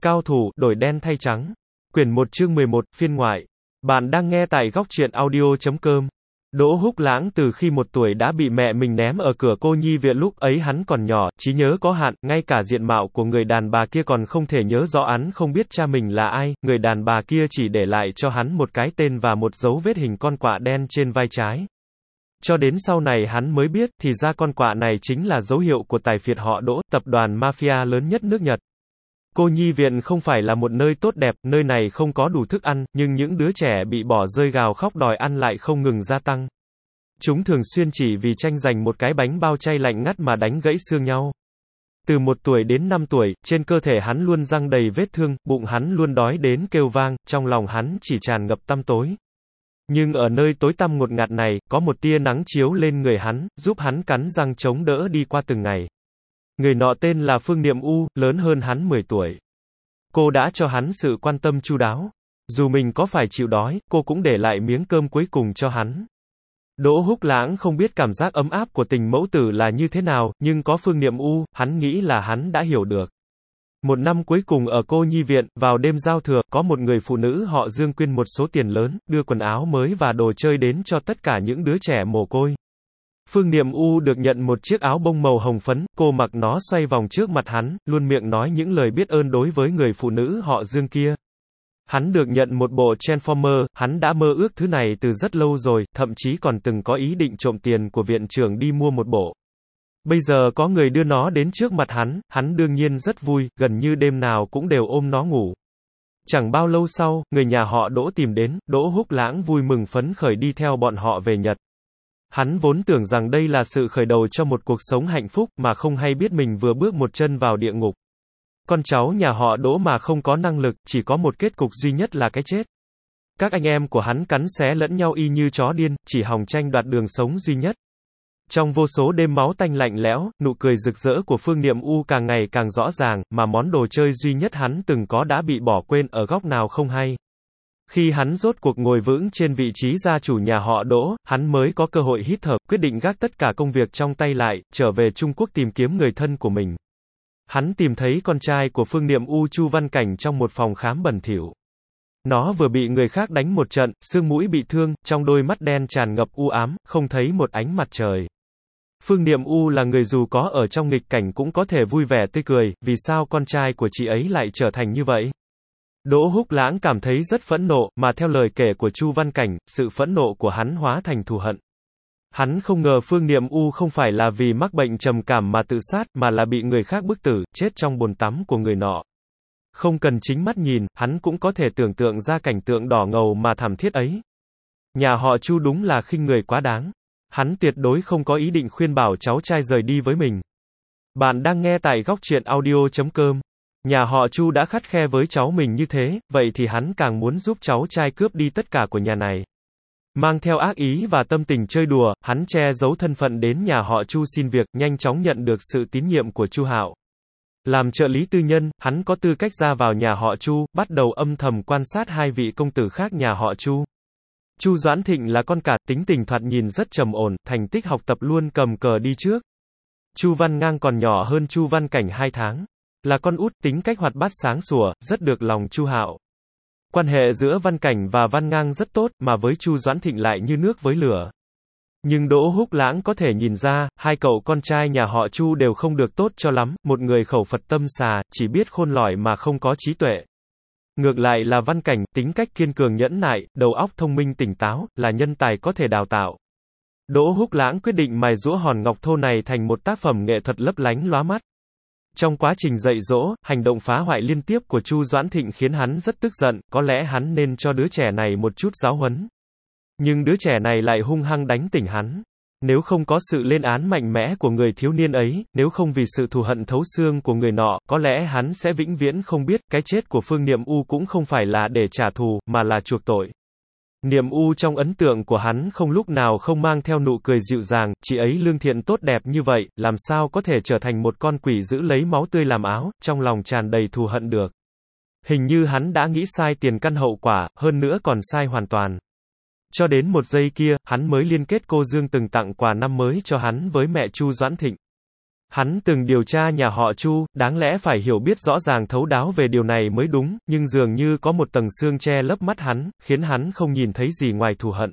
Cao thủ, đổi đen thay trắng. Quyển 1 chương 11, phiên ngoại. Bạn đang nghe tại góc truyện audio.com. Đỗ Húc Lãng từ khi 1 tuổi đã bị mẹ mình ném ở cửa cô nhi viện, lúc ấy hắn còn nhỏ, trí nhớ có hạn, ngay cả diện mạo của người đàn bà kia còn không thể nhớ rõ, hắn không biết cha mình là ai, người đàn bà kia chỉ để lại cho hắn một cái tên và một dấu vết hình con quạ đen trên vai trái. Cho đến sau này hắn mới biết, thì ra con quạ này chính là dấu hiệu của tài phiệt họ Đỗ, tập đoàn mafia lớn nhất nước Nhật. Cô nhi viện không phải là một nơi tốt đẹp, nơi này không có đủ thức ăn, nhưng những đứa trẻ bị bỏ rơi gào khóc đòi ăn lại không ngừng gia tăng. Chúng thường xuyên chỉ vì tranh giành một cái bánh bao chay lạnh ngắt mà đánh gãy xương nhau. Từ 1 tuổi đến 5 tuổi, trên cơ thể hắn luôn răng đầy vết thương, bụng hắn luôn đói đến kêu vang, trong lòng hắn chỉ tràn ngập tăm tối. Nhưng ở nơi tối tăm ngột ngạt này, có một tia nắng chiếu lên người hắn, giúp hắn cắn răng chống đỡ đi qua từng ngày. Người nọ tên là Phương Niệm U, lớn hơn hắn 10 tuổi. Cô đã cho hắn sự quan tâm chu đáo. Dù mình có phải chịu đói, cô cũng để lại miếng cơm cuối cùng cho hắn. Đỗ Húc Lãng không biết cảm giác ấm áp của tình mẫu tử là như thế nào, nhưng có Phương Niệm U, hắn nghĩ là hắn đã hiểu được. Một năm cuối cùng ở cô nhi viện, vào đêm giao thừa, có một người phụ nữ họ Dương quyên một số tiền lớn, đưa quần áo mới và đồ chơi đến cho tất cả những đứa trẻ mồ côi. Phương Niệm U được nhận một chiếc áo bông màu hồng phấn, cô mặc nó xoay vòng trước mặt hắn, luôn miệng nói những lời biết ơn đối với người phụ nữ họ Dương kia. Hắn được nhận một bộ Transformer, hắn đã mơ ước thứ này từ rất lâu rồi, thậm chí còn từng có ý định trộm tiền của viện trưởng đi mua một bộ. Bây giờ có người đưa nó đến trước mặt hắn đương nhiên rất vui, gần như đêm nào cũng đều ôm nó ngủ. Chẳng bao lâu sau, người nhà họ Đỗ tìm đến, Đỗ Húc Lãng vui mừng phấn khởi đi theo bọn họ về Nhật. Hắn vốn tưởng rằng đây là sự khởi đầu cho một cuộc sống hạnh phúc, mà không hay biết mình vừa bước một chân vào địa ngục. Con cháu nhà họ Đỗ mà không có năng lực, chỉ có một kết cục duy nhất là cái chết. Các anh em của hắn cắn xé lẫn nhau y như chó điên, chỉ hòng tranh đoạt đường sống duy nhất. Trong vô số đêm máu tanh lạnh lẽo, nụ cười rực rỡ của Phương Niệm U càng ngày càng rõ ràng, mà món đồ chơi duy nhất hắn từng có đã bị bỏ quên ở góc nào không hay. Khi hắn rốt cuộc ngồi vững trên vị trí gia chủ nhà họ Đỗ, hắn mới có cơ hội hít thở, quyết định gác tất cả công việc trong tay lại, trở về Trung Quốc tìm kiếm người thân của mình. Hắn tìm thấy con trai của Phương Niệm U, Chu Văn Cảnh, trong một phòng khám bẩn thỉu. Nó vừa bị người khác đánh một trận, xương mũi bị thương, trong đôi mắt đen tràn ngập u ám, không thấy một ánh mặt trời. Phương Niệm U là người dù có ở trong nghịch cảnh cũng có thể vui vẻ tươi cười, vì sao con trai của chị ấy lại trở thành như vậy? Đỗ Húc Lãng cảm thấy rất phẫn nộ, mà theo lời kể của Chu Văn Cảnh, sự phẫn nộ của hắn hóa thành thù hận. Hắn không ngờ Phương Niệm U không phải là vì mắc bệnh trầm cảm mà tự sát, mà là bị người khác bức tử, chết trong bồn tắm của người nọ. Không cần chính mắt nhìn, hắn cũng có thể tưởng tượng ra cảnh tượng đỏ ngầu mà thảm thiết ấy. Nhà họ Chu đúng là khinh người quá đáng. Hắn tuyệt đối không có ý định khuyên bảo cháu trai rời đi với mình. Bạn đang nghe tại góc truyện audio.com. Nhà họ Chu đã khắt khe với cháu mình như thế, vậy thì hắn càng muốn giúp cháu trai cướp đi tất cả của nhà này. Mang theo ác ý và tâm tình chơi đùa, hắn che giấu thân phận đến nhà họ Chu xin việc, nhanh chóng nhận được sự tín nhiệm của Chu Hạo. Làm trợ lý tư nhân, hắn có tư cách ra vào nhà họ Chu, bắt đầu âm thầm quan sát hai vị công tử khác nhà họ Chu. Chu Doãn Thịnh là con cả, tính tình thoạt nhìn rất trầm ổn, thành tích học tập luôn cầm cờ đi trước. Chu Văn Ngang còn nhỏ hơn Chu Văn Cảnh 2 tháng. Là con út, tính cách hoạt bát sáng sủa, rất được lòng Chu Hạo. Quan hệ giữa Văn Cảnh và Văn Ngang rất tốt, mà với Chu Doãn Thịnh lại như nước với lửa. Nhưng Đỗ Húc Lãng có thể nhìn ra, hai cậu con trai nhà họ Chu đều không được tốt cho lắm, một người khẩu Phật tâm xà, chỉ biết khôn lỏi mà không có trí tuệ. Ngược lại là Văn Cảnh, tính cách kiên cường nhẫn nại, đầu óc thông minh tỉnh táo, là nhân tài có thể đào tạo. Đỗ Húc Lãng quyết định mài giũa hòn ngọc thô này thành một tác phẩm nghệ thuật lấp lánh lóa mắt. Trong quá trình dạy dỗ, hành động phá hoại liên tiếp của Chu Doãn Thịnh khiến hắn rất tức giận, có lẽ hắn nên cho đứa trẻ này một chút giáo huấn. Nhưng đứa trẻ này lại hung hăng đánh tỉnh hắn. Nếu không có sự lên án mạnh mẽ của người thiếu niên ấy, nếu không vì sự thù hận thấu xương của người nọ, có lẽ hắn sẽ vĩnh viễn không biết, cái chết của Phương Niệm U cũng không phải là để trả thù, mà là chuộc tội. Niệm U trong ấn tượng của hắn không lúc nào không mang theo nụ cười dịu dàng, chị ấy lương thiện tốt đẹp như vậy, làm sao có thể trở thành một con quỷ dữ lấy máu tươi làm áo, trong lòng tràn đầy thù hận được. Hình như hắn đã nghĩ sai tiền căn hậu quả, hơn nữa còn sai hoàn toàn. Cho đến một giây kia, hắn mới liên kết cô Dương từng tặng quà năm mới cho hắn với mẹ Chu Doãn Thịnh. Hắn từng điều tra nhà họ Chu, đáng lẽ phải hiểu biết rõ ràng thấu đáo về điều này mới đúng, nhưng dường như có một tầng sương che lấp mắt hắn, khiến hắn không nhìn thấy gì ngoài thù hận.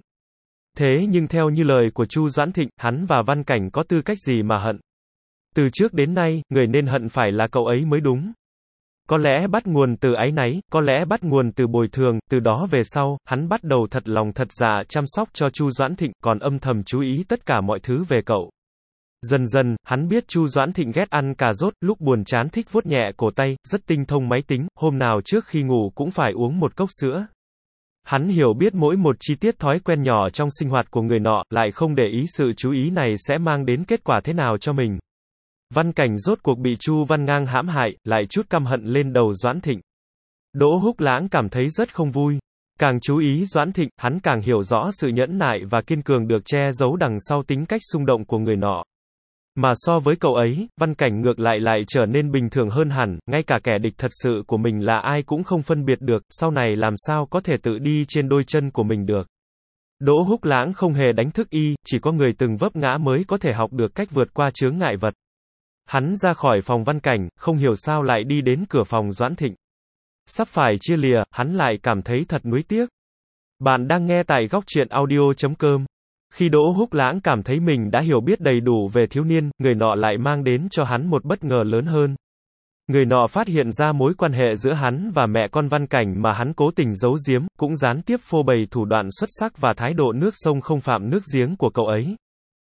Thế nhưng theo như lời của Chu Doãn Thịnh, hắn và Văn Cảnh có tư cách gì mà hận? Từ trước đến nay, người nên hận phải là cậu ấy mới đúng. Có lẽ bắt nguồn từ áy náy, có lẽ bắt nguồn từ bồi thường, từ đó về sau, hắn bắt đầu thật lòng thật dạ chăm sóc cho Chu Doãn Thịnh, còn âm thầm chú ý tất cả mọi thứ về cậu. Dần dần, hắn biết Chu Doãn Thịnh ghét ăn cà rốt, lúc buồn chán thích vuốt nhẹ cổ tay, rất tinh thông máy tính, hôm nào trước khi ngủ cũng phải uống một cốc sữa. Hắn hiểu biết mỗi một chi tiết thói quen nhỏ trong sinh hoạt của người nọ, lại không để ý sự chú ý này sẽ mang đến kết quả thế nào cho mình. Văn Cảnh rốt cuộc bị Chu Văn Ngang hãm hại, lại chút căm hận lên đầu Doãn Thịnh. Đỗ Húc Lãng cảm thấy rất không vui. Càng chú ý Doãn Thịnh, hắn càng hiểu rõ sự nhẫn nại và kiên cường được che giấu đằng sau tính cách xung động của người nọ. Mà so với cậu ấy, Văn Cảnh ngược lại trở nên bình thường hơn hẳn, ngay cả kẻ địch thật sự của mình là ai cũng không phân biệt được, sau này làm sao có thể tự đi trên đôi chân của mình được. Đỗ Húc Lãng không hề đánh thức y, chỉ có người từng vấp ngã mới có thể học được cách vượt qua chướng ngại vật. Hắn ra khỏi phòng Văn Cảnh, không hiểu sao lại đi đến cửa phòng Doãn Thịnh. Sắp phải chia lìa, hắn lại cảm thấy thật nuối tiếc. Bạn đang nghe tại góc truyện audio.com. Khi Đỗ Húc Lãng cảm thấy mình đã hiểu biết đầy đủ về thiếu niên, người nọ lại mang đến cho hắn một bất ngờ lớn hơn. Người nọ phát hiện ra mối quan hệ giữa hắn và mẹ con Văn Cảnh mà hắn cố tình giấu giếm, cũng gián tiếp phô bày thủ đoạn xuất sắc và thái độ nước sông không phạm nước giếng của cậu ấy.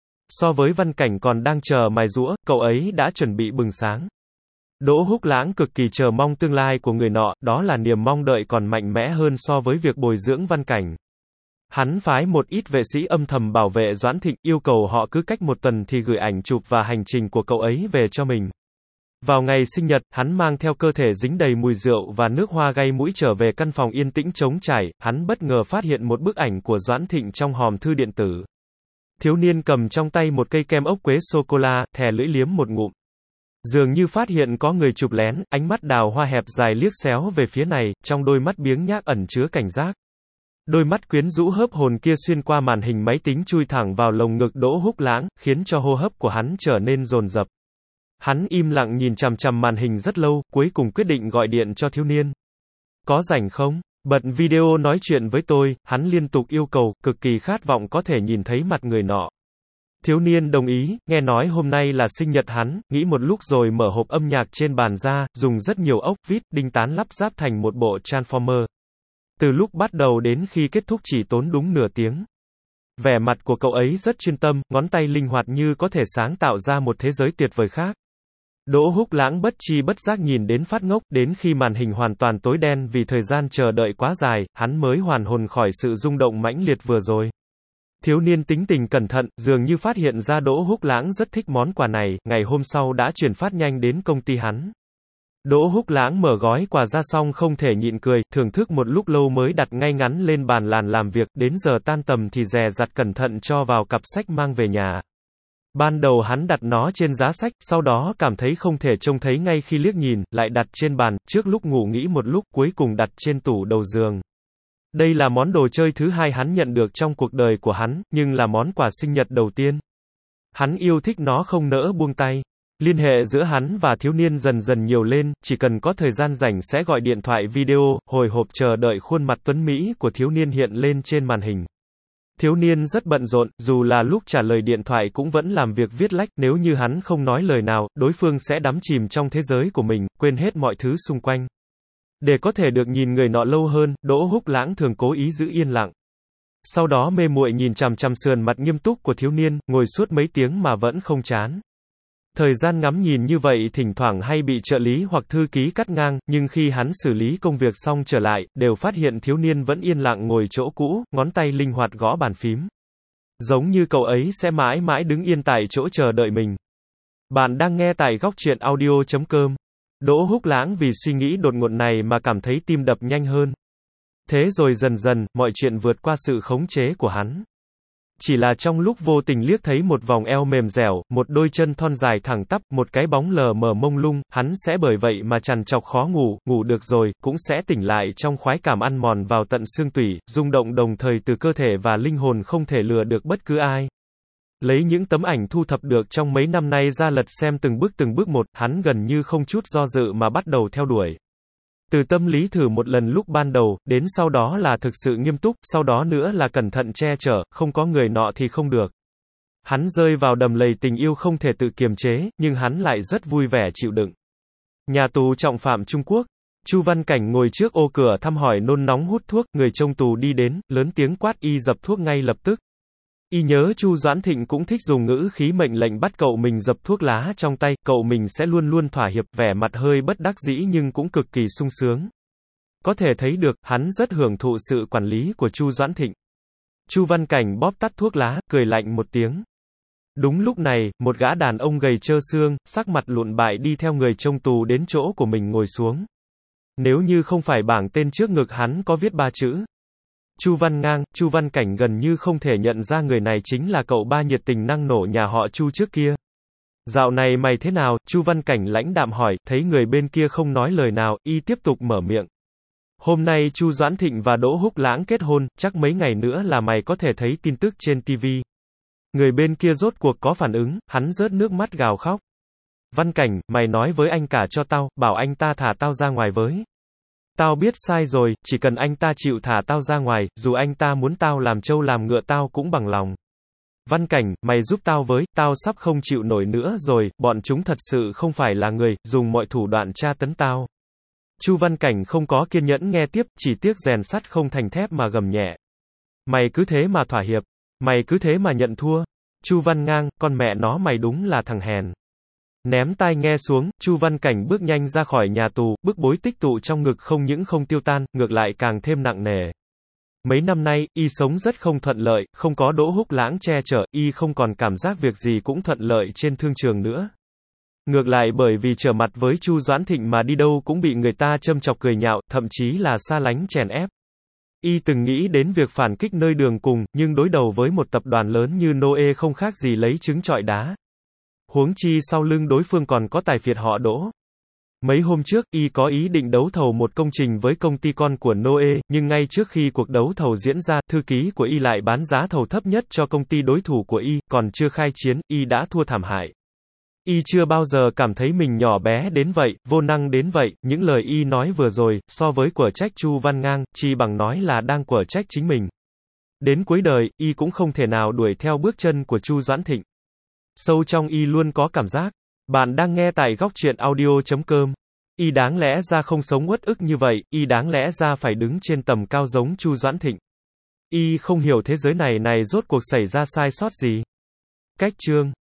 So với Văn Cảnh còn đang chờ mài giũa, cậu ấy đã chuẩn bị bừng sáng. Đỗ Húc Lãng cực kỳ chờ mong tương lai của người nọ, đó là niềm mong đợi còn mạnh mẽ hơn so với việc bồi dưỡng Văn Cảnh. Hắn phái một ít vệ sĩ âm thầm bảo vệ Doãn Thịnh, yêu cầu họ cứ cách một tuần thì gửi ảnh chụp và hành trình của cậu ấy về cho mình. Vào ngày sinh nhật, hắn mang theo cơ thể dính đầy mùi rượu và nước hoa gây mũi trở về căn phòng yên tĩnh trống trải, hắn bất ngờ phát hiện một bức ảnh của Doãn Thịnh trong hòm thư điện tử. Thiếu niên cầm trong tay một cây kem ốc quế sô-cô-la, thè lưỡi liếm một ngụm. Dường như phát hiện có người chụp lén, ánh mắt đào hoa hẹp dài liếc xéo về phía này, trong đôi mắt biếng nhác ẩn chứa cảnh giác. Đôi mắt quyến rũ hớp hồn kia xuyên qua màn hình máy tính chui thẳng vào lồng ngực Đỗ Húc Lãng, khiến cho hô hấp của hắn trở nên dồn dập. Hắn im lặng nhìn chằm chằm màn hình rất lâu, cuối cùng quyết định gọi điện cho thiếu niên. Có rảnh không? Bật video nói chuyện với tôi, hắn liên tục yêu cầu, cực kỳ khát vọng có thể nhìn thấy mặt người nọ. Thiếu niên đồng ý, nghe nói hôm nay là sinh nhật hắn, nghĩ một lúc rồi mở hộp âm nhạc trên bàn ra, dùng rất nhiều ốc vít, đinh tán lắp ráp thành một bộ Transformer. Từ lúc bắt đầu đến khi kết thúc chỉ tốn đúng nửa tiếng. Vẻ mặt của cậu ấy rất chuyên tâm, ngón tay linh hoạt như có thể sáng tạo ra một thế giới tuyệt vời khác. Đỗ Húc Lãng bất chi bất giác nhìn đến phát ngốc, đến khi màn hình hoàn toàn tối đen vì thời gian chờ đợi quá dài, hắn mới hoàn hồn khỏi sự rung động mãnh liệt vừa rồi. Thiếu niên tính tình cẩn thận, dường như phát hiện ra Đỗ Húc Lãng rất thích món quà này, ngày hôm sau đã chuyển phát nhanh đến công ty hắn. Đỗ Húc Lãng mở gói quà ra xong không thể nhịn cười, thưởng thức một lúc lâu mới đặt ngay ngắn lên bàn làm việc, đến giờ tan tầm thì dè dặt cẩn thận cho vào cặp sách mang về nhà. Ban đầu hắn đặt nó trên giá sách, sau đó cảm thấy không thể trông thấy ngay khi liếc nhìn, lại đặt trên bàn, trước lúc ngủ nghĩ một lúc, cuối cùng đặt trên tủ đầu giường. Đây là món đồ chơi thứ hai hắn nhận được trong cuộc đời của hắn, nhưng là món quà sinh nhật đầu tiên. Hắn yêu thích nó không nỡ buông tay. Liên hệ giữa hắn và thiếu niên dần dần nhiều lên, chỉ cần có thời gian rảnh sẽ gọi điện thoại video, hồi hộp chờ đợi khuôn mặt tuấn mỹ của thiếu niên hiện lên trên màn hình. Thiếu niên rất bận rộn, dù là lúc trả lời điện thoại cũng vẫn làm việc viết lách, nếu như hắn không nói lời nào, đối phương sẽ đắm chìm trong thế giới của mình, quên hết mọi thứ xung quanh. Để có thể được nhìn người nọ lâu hơn, Đỗ Húc Lãng thường cố ý giữ yên lặng. Sau đó mê muội nhìn chằm chằm sườn mặt nghiêm túc của thiếu niên, ngồi suốt mấy tiếng mà vẫn không chán. Thời gian ngắm nhìn như vậy thỉnh thoảng hay bị trợ lý hoặc thư ký cắt ngang, nhưng khi hắn xử lý công việc xong trở lại, đều phát hiện thiếu niên vẫn yên lặng ngồi chỗ cũ, ngón tay linh hoạt gõ bàn phím. Giống như cậu ấy sẽ mãi mãi đứng yên tại chỗ chờ đợi mình. Bạn đang nghe tại góc truyện audio.com. Đỗ Húc Lãng vì suy nghĩ đột ngột này mà cảm thấy tim đập nhanh hơn. Thế rồi dần dần, mọi chuyện vượt qua sự khống chế của hắn. Chỉ là trong lúc vô tình liếc thấy một vòng eo mềm dẻo, một đôi chân thon dài thẳng tắp, một cái bóng lờ mờ mông lung, hắn sẽ bởi vậy mà trằn trọc khó ngủ, ngủ được rồi, cũng sẽ tỉnh lại trong khoái cảm ăn mòn vào tận xương tủy, rung động đồng thời từ cơ thể và linh hồn không thể lừa được bất cứ ai. Lấy những tấm ảnh thu thập được trong mấy năm nay ra lật xem từng bước một, hắn gần như không chút do dự mà bắt đầu theo đuổi. Từ tâm lý thử một lần lúc ban đầu, đến sau đó là thực sự nghiêm túc, sau đó nữa là cẩn thận che chở, không có người nọ thì không được. Hắn rơi vào đầm lầy tình yêu không thể tự kiềm chế, nhưng hắn lại rất vui vẻ chịu đựng. Nhà tù trọng phạm Trung Quốc. Chu Văn Cảnh ngồi trước ô cửa thăm hỏi nôn nóng hút thuốc, người trông tù đi đến, lớn tiếng quát y dập thuốc ngay lập tức. Y nhớ Chu Doãn Thịnh cũng thích dùng ngữ khí mệnh lệnh bắt cậu mình dập thuốc lá trong tay, cậu mình sẽ luôn luôn thỏa hiệp, vẻ mặt hơi bất đắc dĩ nhưng cũng cực kỳ sung sướng. Có thể thấy được, hắn rất hưởng thụ sự quản lý của Chu Doãn Thịnh. Chu Văn Cảnh bóp tắt thuốc lá, cười lạnh một tiếng. Đúng lúc này, một gã đàn ông gầy trơ xương, sắc mặt lụn bại đi theo người trông tù đến chỗ của mình ngồi xuống. Nếu như không phải bảng tên trước ngực hắn có viết 3 chữ Chu Văn Ngang, Chu Văn Cảnh gần như không thể nhận ra người này chính là cậu ba nhiệt tình năng nổ nhà họ Chu trước kia. Dạo này mày thế nào? Chu Văn Cảnh lãnh đạm hỏi, thấy người bên kia không nói lời nào, y tiếp tục mở miệng. Hôm nay Chu Doãn Thịnh và Đỗ Húc Lãng kết hôn, chắc mấy ngày nữa là mày có thể thấy tin tức trên TV. Người bên kia rốt cuộc có phản ứng, hắn rớt nước mắt gào khóc. Văn Cảnh, mày nói với anh cả cho tao, bảo anh ta thả tao ra ngoài với. Tao biết sai rồi, chỉ cần anh ta chịu thả tao ra ngoài, dù anh ta muốn tao làm trâu làm ngựa tao cũng bằng lòng. Văn Cảnh, mày giúp tao với, tao sắp không chịu nổi nữa rồi, bọn chúng thật sự không phải là người, dùng mọi thủ đoạn tra tấn tao. Chu Văn Cảnh không có kiên nhẫn nghe tiếp, chỉ tiếc rèn sắt không thành thép mà gầm nhẹ. Mày cứ thế mà thỏa hiệp, mày cứ thế mà nhận thua. Chu Văn Ngang, con mẹ nó mày đúng là thằng hèn. Ném tai nghe xuống, Chu Văn Cảnh bước nhanh ra khỏi nhà tù, bức bối tích tụ trong ngực không những không tiêu tan, ngược lại càng thêm nặng nề. Mấy năm nay, y sống rất không thuận lợi, không có Đỗ Húc Lãng che chở, y không còn cảm giác việc gì cũng thuận lợi trên thương trường nữa. Ngược lại bởi vì trở mặt với Chu Doãn Thịnh mà đi đâu cũng bị người ta châm chọc cười nhạo, thậm chí là xa lánh chèn ép. Y từng nghĩ đến việc phản kích nơi đường cùng, nhưng đối đầu với một tập đoàn lớn như Noe không khác gì lấy trứng trọi đá. Huống chi sau lưng đối phương còn có tài phiệt họ Đỗ. Mấy hôm trước, y có ý định đấu thầu một công trình với công ty con của Noe, nhưng ngay trước khi cuộc đấu thầu diễn ra, thư ký của y lại bán giá thầu thấp nhất cho công ty đối thủ của y, còn chưa khai chiến, y đã thua thảm hại. Y chưa bao giờ cảm thấy mình nhỏ bé đến vậy, vô năng đến vậy, những lời y nói vừa rồi, so với quở trách Chu Văn Ngang, chi bằng nói là đang quở trách chính mình. Đến cuối đời, y cũng không thể nào đuổi theo bước chân của Chu Doãn Thịnh. Sâu trong y luôn có cảm giác, bạn đang nghe tại góc truyện audio.com. Y đáng lẽ ra không sống uất ức như vậy, y đáng lẽ ra phải đứng trên tầm cao giống Chu Doãn Thịnh. Y không hiểu thế giới này rốt cuộc xảy ra sai sót gì. Cách chương